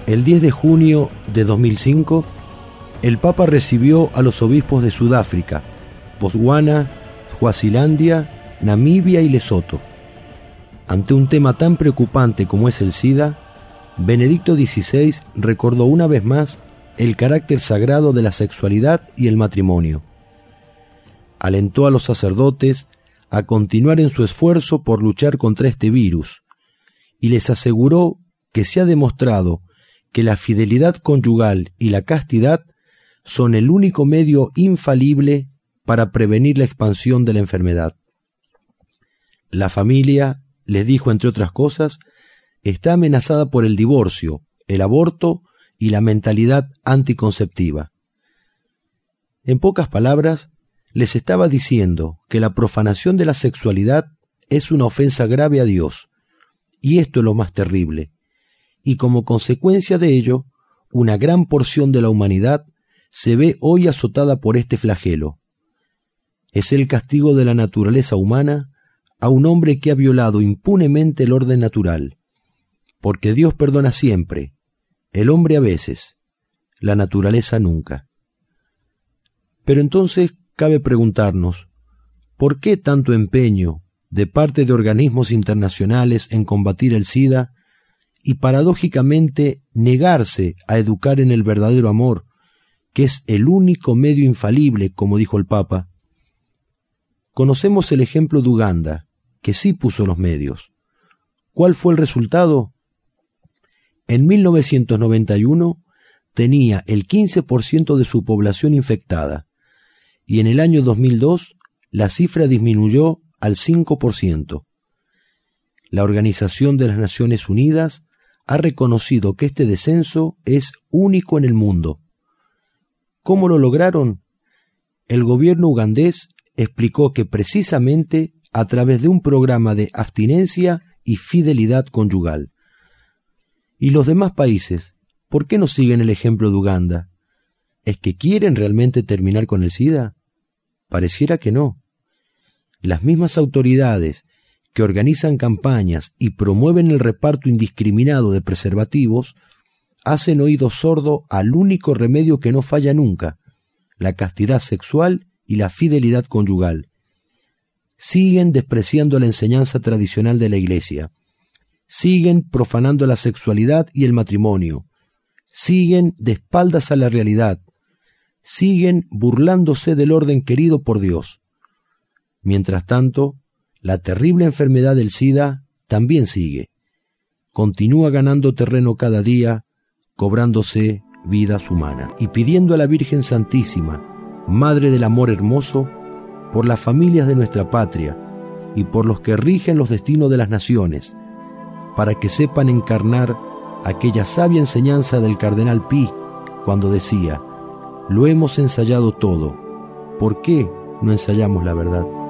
El 10 de junio de 2005, el Papa recibió a los obispos de Sudáfrica, Botswana, Suazilandia, Namibia y Lesoto. Ante un tema tan preocupante como es el SIDA, Benedicto XVI recordó una vez más el carácter sagrado de la sexualidad y el matrimonio. Alentó a los sacerdotes a continuar en su esfuerzo por luchar contra este virus y les aseguró que se ha demostrado que la fidelidad conyugal y la castidad son el único medio infalible para prevenir la expansión de la enfermedad. La familia, les dijo entre otras cosas, está amenazada por el divorcio, el aborto y la mentalidad anticonceptiva. En pocas palabras, les estaba diciendo que la profanación de la sexualidad es una ofensa grave a Dios, y esto es lo más terrible, y como consecuencia de ello, una gran porción de la humanidad se ve hoy azotada por este flagelo. Es el castigo de la naturaleza humana a un hombre que ha violado impunemente el orden natural, porque Dios perdona siempre, el hombre a veces, la naturaleza nunca. Pero entonces cabe preguntarnos, ¿por qué tanto empeño de parte de organismos internacionales en combatir el SIDA y paradójicamente negarse a educar en el verdadero amor, que es el único medio infalible, como dijo el Papa? Conocemos el ejemplo de Uganda, que sí puso los medios. ¿Cuál fue el resultado? En 1991 tenía el 15% de su población infectada, y en el año 2002 la cifra disminuyó al 5%. La Organización de las Naciones Unidas ha reconocido que este descenso es único en el mundo. ¿Cómo lo lograron? El gobierno ugandés explicó que precisamente a través de un programa de abstinencia y fidelidad conyugal. ¿Y los demás países? ¿Por qué no siguen el ejemplo de Uganda? ¿Es que quieren realmente terminar con el SIDA? Pareciera que no. Las mismas autoridades que organizan campañas y promueven el reparto indiscriminado de preservativos hacen oído sordo al único remedio que no falla nunca, la castidad sexual y la fidelidad conyugal. Siguen despreciando la enseñanza tradicional de la Iglesia. Siguen profanando la sexualidad y el matrimonio. Siguen de espaldas a la realidad. Siguen burlándose del orden querido por Dios. Mientras tanto, la terrible enfermedad del SIDA también sigue. Continúa ganando terreno cada día, cobrándose vidas humanas y pidiendo a la Virgen Santísima, Madre del Amor Hermoso, por las familias de nuestra patria y por los que rigen los destinos de las naciones, para que sepan encarnar aquella sabia enseñanza del cardenal Pi cuando decía: lo hemos ensayado todo, ¿por qué no ensayamos la verdad?